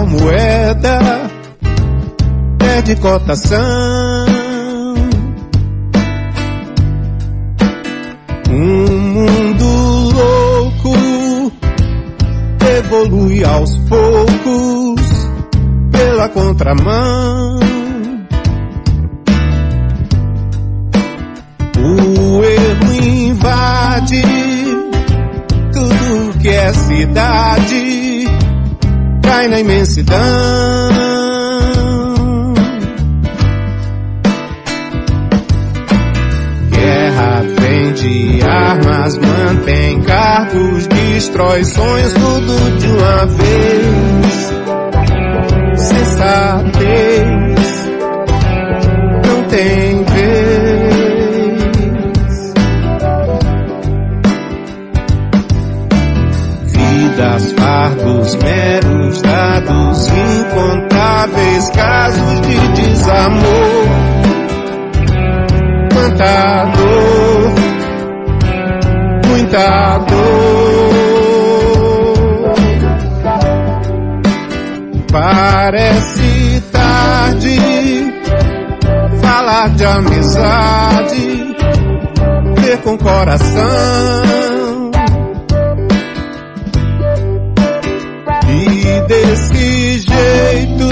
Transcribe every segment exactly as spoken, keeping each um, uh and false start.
moeda perde cotação. Um mundo louco evolui aos poucos pela contramão. O erro invade tudo que é cidade, cai na imensidão. Guerra vende armas, mantém cargos, destrói sonhos, tudo de uma vez. Sensatez não tem vez. Vidas, fardos, meros dados, incontáveis casos de desamor. Quanta dor, muita dor. Parece tarde falar de amizade, ver com coração. E desse jeito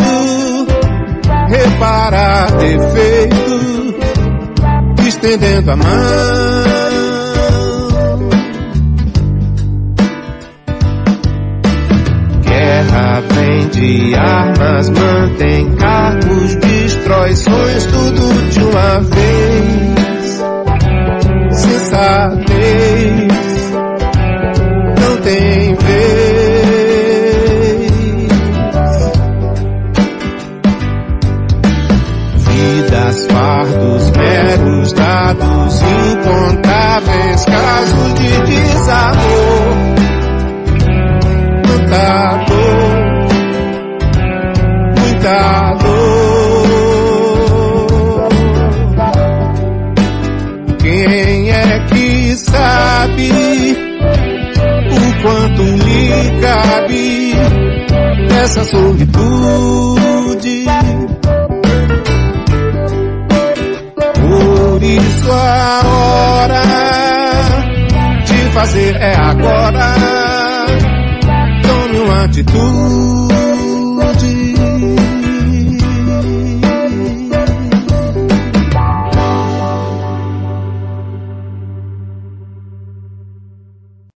reparar defeito, estendendo a mão. Guerra vende armas, mantém cargos, destrói sonhos, tudo de uma vez. Sensatez não tem vez. Vidas, fardos, meros dados, incontáveis casos de desamor. Muita dor, muita dor. Quem é que sabe o quanto lhe cabe essa solitude? Por isso a hora de fazer é agora. Tome uma atitude.